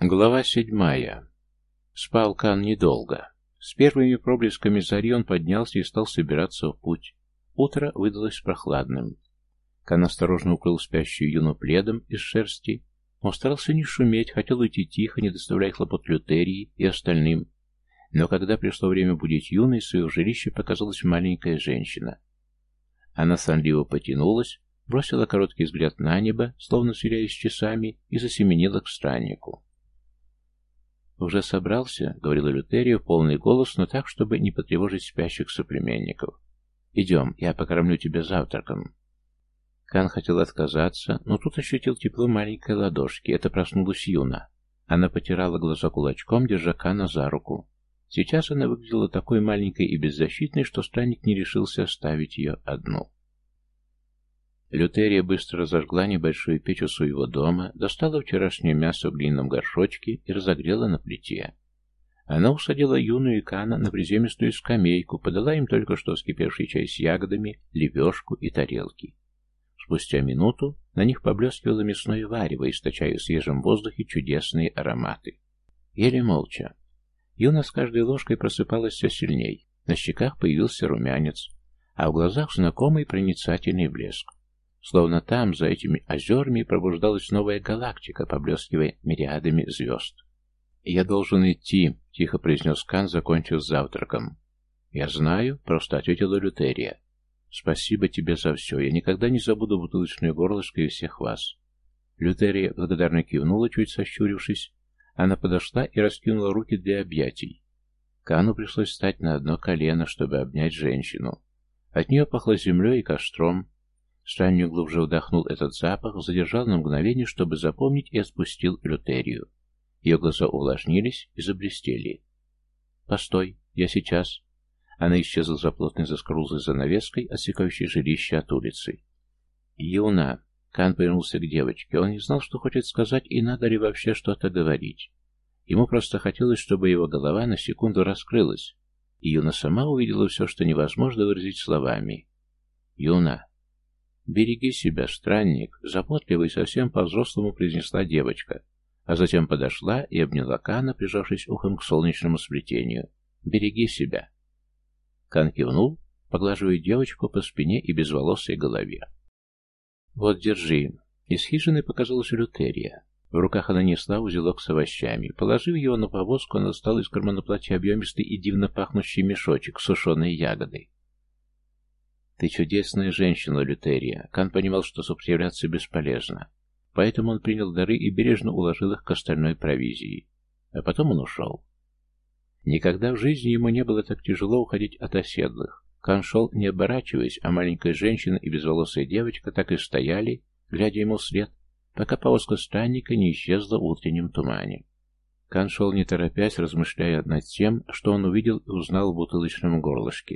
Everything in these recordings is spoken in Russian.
Глава 7. Спал Кан недолго. С первыми проблесками зари он поднялся и стал собираться в путь. Утро выдалось прохладным. Кан осторожно укрыл спящую Юну пледом из шерсти. Он старался не шуметь, хотел уйти тихо, не доставляя хлопот Лютерии и остальным. Но когда пришло время будить Юну, из своего жилища показалась маленькая женщина. Она сонливо потянулась, бросила короткий взгляд на небо, словно сверяясь с часами, и засеменила к страннику. «Уже собрался?» — говорила Лютерия в полный голос, но так, чтобы не потревожить спящих соплеменников. «Идем, я покормлю тебя завтраком». Кан хотел отказаться, но тут ощутил тепло маленькой ладошки. Это проснулась Юна. Она потирала глаза кулачком, держа Кана за руку. Сейчас она выглядела такой маленькой и беззащитной, что странник не решился оставить ее одну. Лютерия быстро разожгла небольшую печь у своего дома, достала вчерашнее мясо в глиняном горшочке и разогрела на плите. Она усадила Юну и Кана на приземистую скамейку, подала им только что вскипевший чай с ягодами, лепешку и тарелки. Спустя минуту на них поблескивало мясное варево, источая в свежем воздухе чудесные ароматы. Ели молча. Юна с каждой ложкой просыпалась все сильней, на щеках появился румянец, а в глазах знакомый проницательный блеск. Словно там, за этими озерами, пробуждалась новая галактика, поблескивая мириадами звезд. «Я должен идти», — тихо произнес Кан, закончив с завтраком. «Я знаю», — просто ответила Лютерия. «Спасибо тебе за все. Я никогда не забуду бутылочное горлышко и всех вас». Лютерия благодарно кивнула, чуть сощурившись. Она подошла и раскинула руки для объятий. Кану пришлось встать на одно колено, чтобы обнять женщину. От нее пахло землей и костром. Странник глубже вдохнул этот запах, задержал на мгновение, чтобы запомнить, и отпустил Лютерию. Ее глаза увлажнились и заблестели. «Постой, я сейчас». Она исчезла за плотной заскорузлой занавеской, отсекающей жилище от улицы. «Юна!» Кан повернулся к девочке. Он не знал, что хочет сказать, и надо ли вообще что-то говорить. Ему просто хотелось, чтобы его голова на секунду раскрылась, и Юна сама увидела все, что невозможно выразить словами. «Юна!» «Береги себя, странник», — заботливо и совсем по-взрослому произнесла девочка, а затем подошла и обняла Кана, прижавшись ухом к солнечному сплетению. «Береги себя». Кан кивнул, поглаживая девочку по спине и безволосой голове. «Вот, держи». Из хижины показалась Лютерия. В руках она несла узелок с овощами. Положив его на повозку, она достала из кармана платья объемистый и дивно пахнущий мешочек с сушеной ягодой. «Ты чудесная женщина, Лютерия». Кан понимал, что сопротивляться бесполезно. Поэтому он принял дары и бережно уложил их к остальной провизии. А потом он ушел. Никогда в жизни ему не было так тяжело уходить от оседлых. Кан шел, не оборачиваясь, а маленькая женщина и безволосая девочка так и стояли, глядя ему вслед, пока повозка странника не исчезла в утреннем тумане. Кан шел не торопясь, размышляя над тем, что он увидел и узнал в бутылочном горлышке.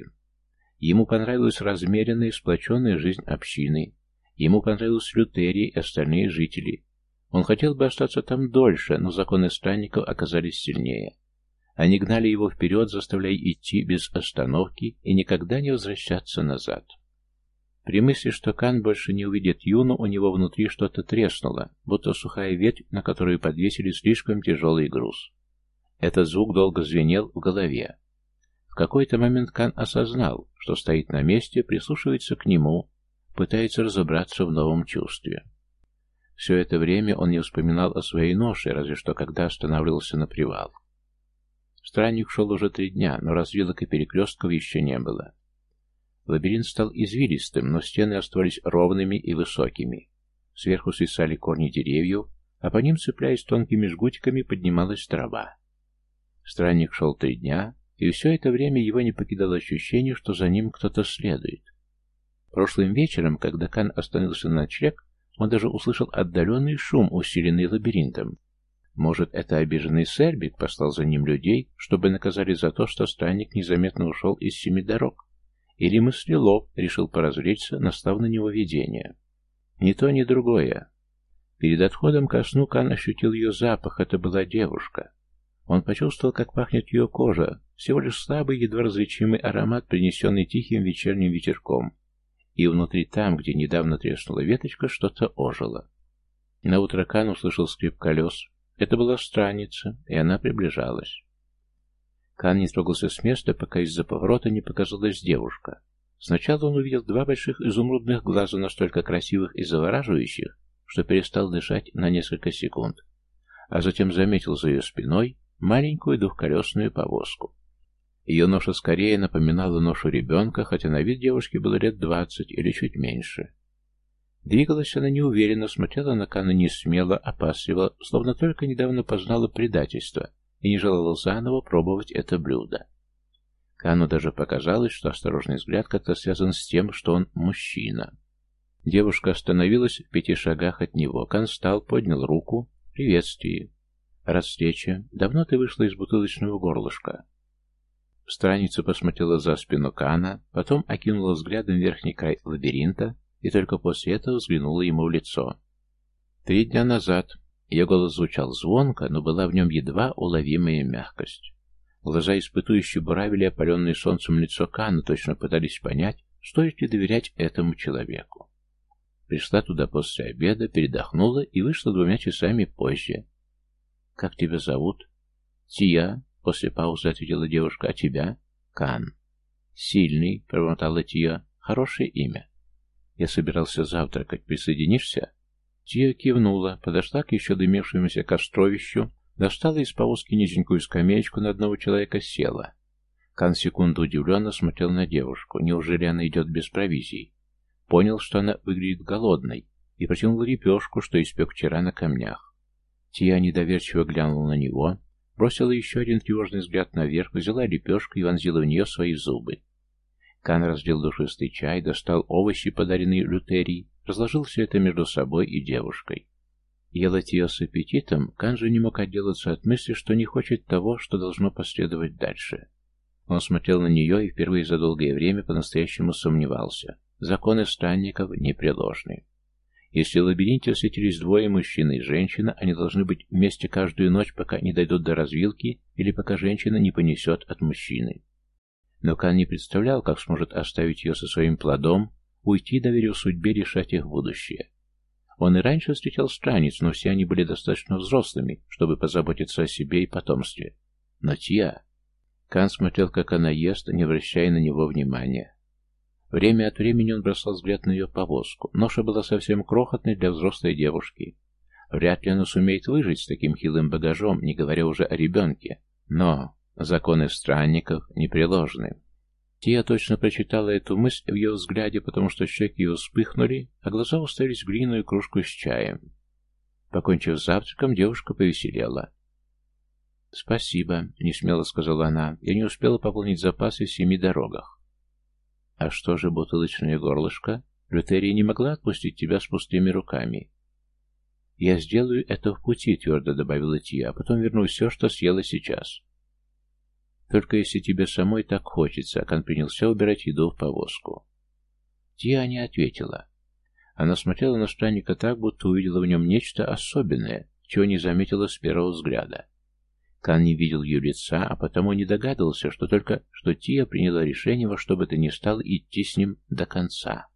Ему понравилась размеренная и сплоченная жизнь общины. Ему понравилась Лютерия и остальные жители. Он хотел бы остаться там дольше, но законы странников оказались сильнее. Они гнали его вперед, заставляя идти без остановки и никогда не возвращаться назад. При мысли, что Кан больше не увидит Юну, у него внутри что-то треснуло, будто сухая ветвь, на которую подвесили слишком тяжелый груз. Этот звук долго звенел в голове. В какой-то момент Кан осознал, что стоит на месте, прислушивается к нему, пытается разобраться в новом чувстве. Все это время он не вспоминал о своей ноше, разве что когда останавливался на привал. Странник шел уже 3 дня, но развилок и перекрестков еще не было. Лабиринт стал извилистым, но стены оставались ровными и высокими. Сверху свисали корни деревьев, а по ним, цепляясь тонкими жгутиками, поднималась трава. Странник шел 3 дня, и все это время его не покидало ощущение, что за ним кто-то следует. Прошлым вечером, когда Кан остановился на ночлег, он даже услышал отдаленный шум, усиленный лабиринтом. Может, это обиженный Сербик послал за ним людей, чтобы наказали за то, что странник незаметно ушел из 7 дорог? Или мыслелов решил поразвлечься, настав на него видение? Ни то, ни другое. Перед отходом ко сну Кан ощутил ее запах, это была девушка. Он почувствовал, как пахнет ее кожа, всего лишь слабый, едва различимый аромат, принесенный тихим вечерним ветерком. И внутри там, где недавно треснула веточка, что-то ожило. Наутро Кан услышал скрип колес. Это была странница, и она приближалась. Кан не трогался с места, пока из-за поворота не показалась девушка. Сначала он увидел два больших изумрудных глаза, настолько красивых и завораживающих, что перестал дышать на несколько секунд, а затем заметил за ее спиной маленькую двухколесную повозку. Ее ноша скорее напоминала ношу ребенка, хотя на вид девушки было лет 20 или чуть меньше. Двигалась она неуверенно, смотрела на Кана несмело, опасливо, словно только недавно познала предательство и не желала заново пробовать это блюдо. Кану даже показалось, что осторожный взгляд как-то связан с тем, что он мужчина. Девушка остановилась в 5 шагах от него. Кан встал, поднял руку. «Приветствие. Рад встрече. Давно ты вышла из бутылочного горлышка?» Странница посмотрела за спину Кана, потом окинула взглядом верхний край лабиринта и только после этого взглянула ему в лицо. 3 дня назад. Ее голос звучал звонко, но была в нем едва уловимая мягкость. Глаза испытующе буравили опаленное солнцем лицо Кана, точно пытались понять, стоит ли доверять этому человеку. Пришла туда после обеда, передохнула и вышла 2 часами позже. «Как тебя зовут?» «Тия», — после паузы ответила девушка. «А тебя?» «Кан». «Сильный», — промотала Тия. «Хорошее имя». «Я собирался завтракать. Присоединишься?» Тия кивнула, подошла к еще дымевшемуся костровищу, достала из повозки низенькую скамеечку, на одного человека села. Кан секунду удивленно смотрел на девушку. Неужели она идет без провизий? Понял, что она выглядит голодной, и протянул лепешку, что испек вчера на камнях. Тия недоверчиво глянула на него, бросила еще один тревожный взгляд наверх, взяла лепешку и вонзила в нее свои зубы. Кан разлил душистый чай, достал овощи, подаренные Лютерий, разложил все это между собой и девушкой. Ела Тия с аппетитом, Кан же не мог отделаться от мысли, что не хочет того, что должно последовать дальше. Он смотрел на нее и впервые за долгое время по-настоящему сомневался. Законы странников непреложны. Если в лабиринте встретились 2 мужчины и женщина, они должны быть вместе каждую ночь, пока не дойдут до развилки или пока женщина не понесет от мужчины. Но Кан не представлял, как сможет оставить ее со своим плодом, уйти, доверив судьбе решать их будущее. Он и раньше встречал странниц, но все они были достаточно взрослыми, чтобы позаботиться о себе и потомстве. Но Тия... Кан смотрел, как она ест, не обращая на него внимания. Время от времени он бросал взгляд на ее повозку. Ноша была совсем крохотной для взрослой девушки. Вряд ли она сумеет выжить с таким хилым багажом, не говоря уже о ребенке. Но законы странников непреложны. Тия точно прочитала эту мысль в ее взгляде, потому что щеки ее вспыхнули, а глаза уставились в глиняную кружку с чаем. Покончив с завтраком, девушка повеселела. «Спасибо», — несмело сказала она. «Я не успела пополнить запасы в 7 дорогах». «А что же бутылочное горлышко? Лютерия не могла отпустить тебя с пустыми руками». «Я сделаю это в пути», — твердо добавила Тия, «а потом верну все, что съела сейчас». «Только если тебе самой так хочется», — Акан принялся убирать еду в повозку. Тия не ответила. Она смотрела на странника так, будто увидела в нем нечто особенное, чего не заметила с первого взгляда. Кан не видел ее лица, а потому не догадывался, что Тия приняла решение во что бы то ни стало идти с ним до конца.